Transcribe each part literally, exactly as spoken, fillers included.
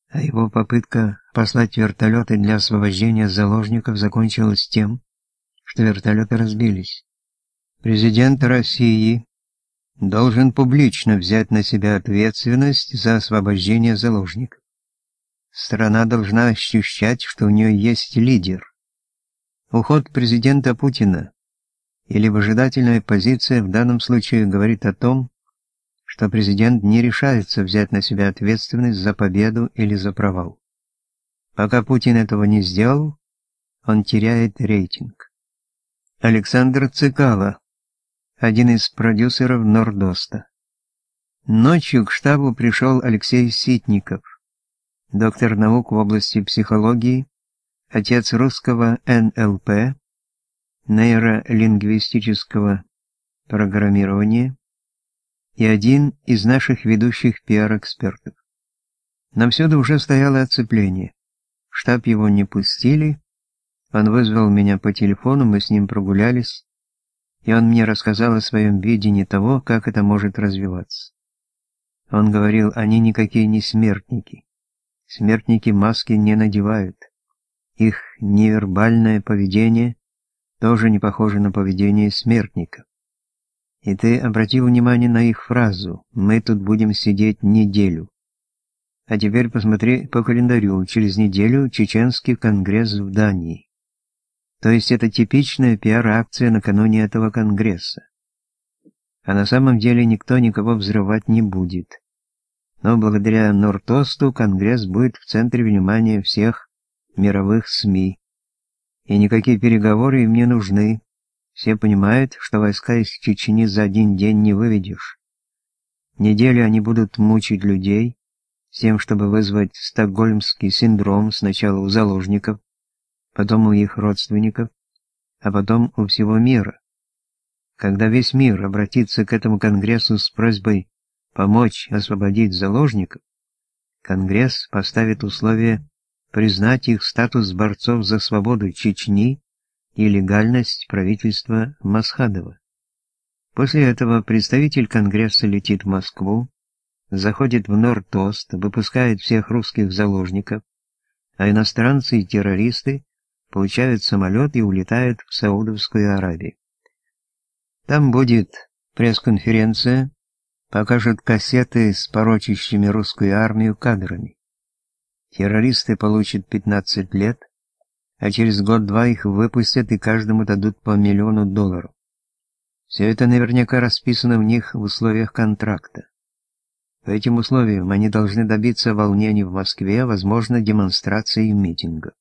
а его попытка послать вертолеты для освобождения заложников закончилась тем, что вертолеты разбились. Президент России должен публично взять на себя ответственность за освобождение заложников. Страна должна ощущать, что у нее есть лидер. Уход президента Путина или выжидательная позиция в данном случае говорит о том, что президент не решается взять на себя ответственность за победу или за провал. Пока Путин этого не сделал, он теряет рейтинг. Александр Цикало, один из продюсеров Нордоста. Ночью к штабу пришел Алексей Ситников, доктор наук в области психологии, отец русского эн эл пэ, нейролингвистического программирования, и один из наших ведущих пиар-экспертов. Нам всюду уже стояло оцепление. В штаб его не пустили, он вызвал меня по телефону, мы с ним прогулялись, и он мне рассказал о своем видении того, как это может развиваться. Он говорил, они никакие не смертники. Смертники маски не надевают. Их невербальное поведение тоже не похоже на поведение смертников. И ты обратил внимание на их фразу «Мы тут будем сидеть неделю». А теперь посмотри по календарю, через неделю Чеченский конгресс в Дании. То есть это типичная пиар-акция накануне этого конгресса. А на самом деле никто никого взрывать не будет. Но благодаря Нортосту конгресс будет в центре внимания всех мировых СМИ. И никакие переговоры им не нужны. Все понимают, что войска из Чечни за один день не выведешь. Неделю они будут мучить людей, с тем, чтобы вызвать стокгольмский синдром сначала у заложников, потом у их родственников, а потом у всего мира. Когда весь мир обратится к этому конгрессу с просьбой помочь освободить заложников, конгресс поставит условие признать их статус борцов за свободу Чечни и легальность правительства Масхадова. После этого представитель Конгресса летит в Москву, заходит в Нортост, выпускает всех русских заложников, а иностранцы и террористы получают самолет и улетают в Саудовскую Аравию. Там будет пресс-конференция, покажут кассеты с порочащими русскую армию кадрами. Террористы получат пятнадцать лет, а через год-два их выпустят и каждому дадут по миллиону долларов. Все это наверняка расписано в них в условиях контракта. По этим условиям они должны добиться волнений в Москве, возможно, демонстраций и митингов.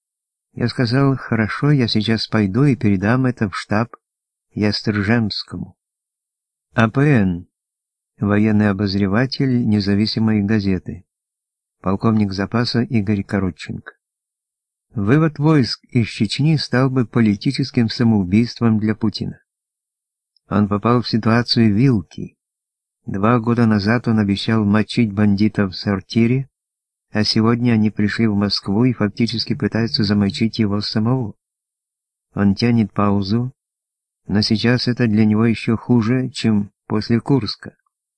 Я сказал, хорошо, я сейчас пойду и передам это в штаб Ястржемскому. а пэ эн, военный обозреватель независимой газеты, полковник запаса Игорь Коротченко. Вывод войск из Чечни стал бы политическим самоубийством для Путина. Он попал в ситуацию вилки. Два года назад он обещал мочить бандитов в сортире, а сегодня они пришли в Москву и фактически пытаются замочить его самого. Он тянет паузу, но сейчас это для него еще хуже, чем после Курска.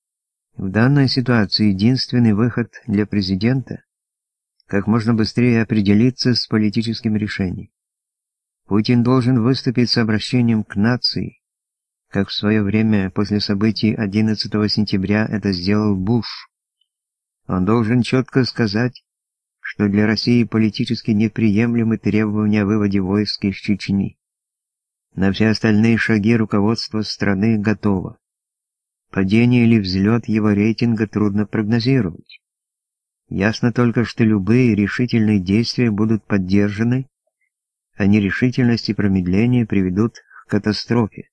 В данной ситуации единственный выход для президента – как можно быстрее определиться с политическим решением. Путин должен выступить с обращением к нации, как в свое время после событий одиннадцатого сентября это сделал Буш. Он должен четко сказать, что для России политически неприемлемы требования о выводе войск из Чечни. На все остальные шаги руководство страны готово. Падение или взлет его рейтинга трудно прогнозировать. Ясно только, что любые решительные действия будут поддержаны, а нерешительность и промедление приведут к катастрофе.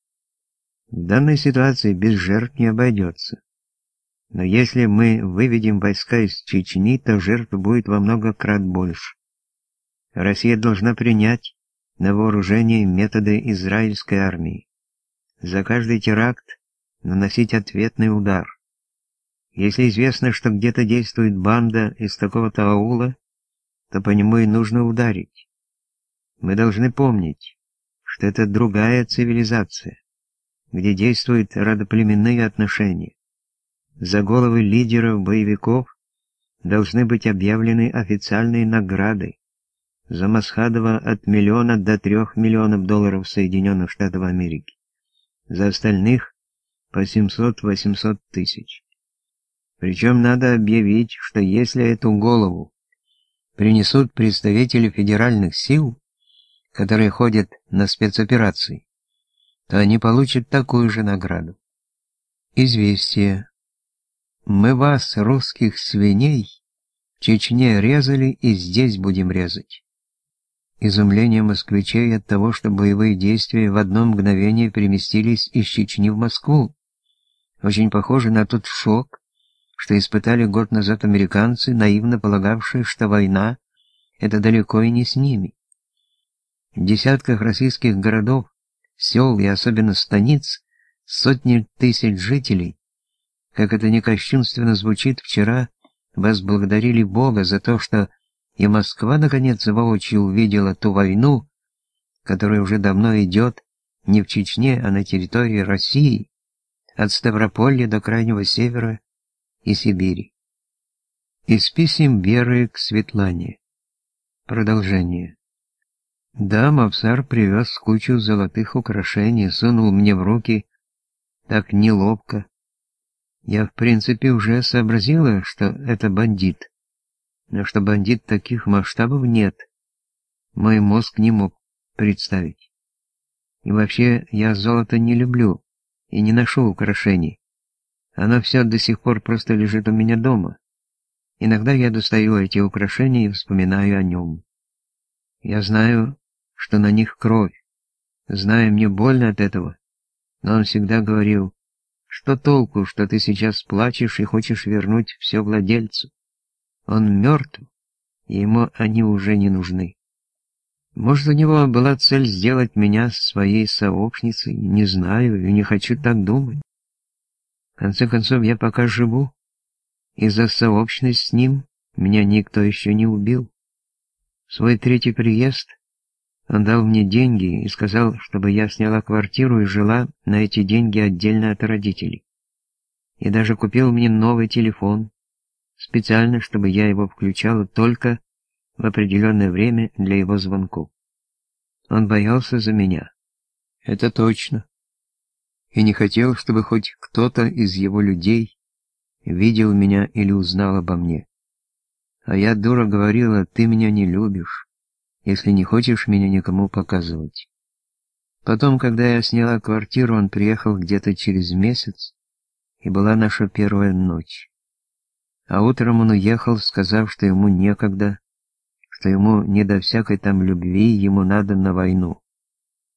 В данной ситуации без жертв не обойдется. Но если мы выведем войска из Чечни, то жертв будет во много крат больше. Россия должна принять на вооружение методы израильской армии. За каждый теракт наносить ответный удар. Если известно, что где-то действует банда из такого-то аула, то по нему и нужно ударить. Мы должны помнить, что это другая цивилизация, где действуют родоплеменные отношения. За головы лидеров боевиков должны быть объявлены официальные награды. За Масхадова от миллиона до трех миллионов долларов Соединенных Штатов Америки. За остальных по семьсот-восемьсот тысяч. Причем надо объявить, что если эту голову принесут представители федеральных сил, которые ходят на спецоперации, то они получат такую же награду. Известие. Мы вас, русских свиней, в Чечне резали и здесь будем резать. Изумление москвичей от того, что боевые действия в одно мгновение переместились из Чечни в Москву. Очень похоже на тот шок, что испытали год назад американцы, наивно полагавшие, что война — это далеко и не с ними. В десятках российских городов, сел и особенно станиц сотни тысяч жителей, как это ни кощунственно звучит, вчера возблагодарили Бога за то, что и Москва наконец воочию увидела ту войну, которая уже давно идет не в Чечне, а на территории России, от Ставрополья до крайнего севера и Сибири. Из писем Веры к Светлане. Продолжение. Да, Мавсар привез кучу золотых украшений, сунул мне в руки так неловко. Я, в принципе, уже сообразила, что это бандит. Но что бандит таких масштабов нет, мой мозг не мог представить. И вообще, я золото не люблю и не ношу украшений. Оно все до сих пор просто лежит у меня дома. Иногда я достаю эти украшения и вспоминаю о нем. Я знаю, что на них кровь. Знаю, мне больно от этого. Но он всегда говорил, что толку, что ты сейчас плачешь и хочешь вернуть все владельцу. Он мертв, и ему они уже не нужны. Может, у него была цель сделать меня своей сообщницей, не знаю и не хочу так думать. В конце концов, я пока живу, и за сообщность с ним меня никто еще не убил. В свой третий приезд он дал мне деньги и сказал, чтобы я сняла квартиру и жила на эти деньги отдельно от родителей. И даже купил мне новый телефон, специально, чтобы я его включала только в определенное время для его звонков. Он боялся за меня. Это точно. И не хотел, чтобы хоть кто-то из его людей видел меня или узнал обо мне. А я, дура, говорила, ты меня не любишь, если не хочешь меня никому показывать. Потом, когда я сняла квартиру, он приехал где-то через месяц, и была наша первая ночь. А утром он уехал, сказав, что ему некогда, что ему не до всякой там любви, ему надо на войну.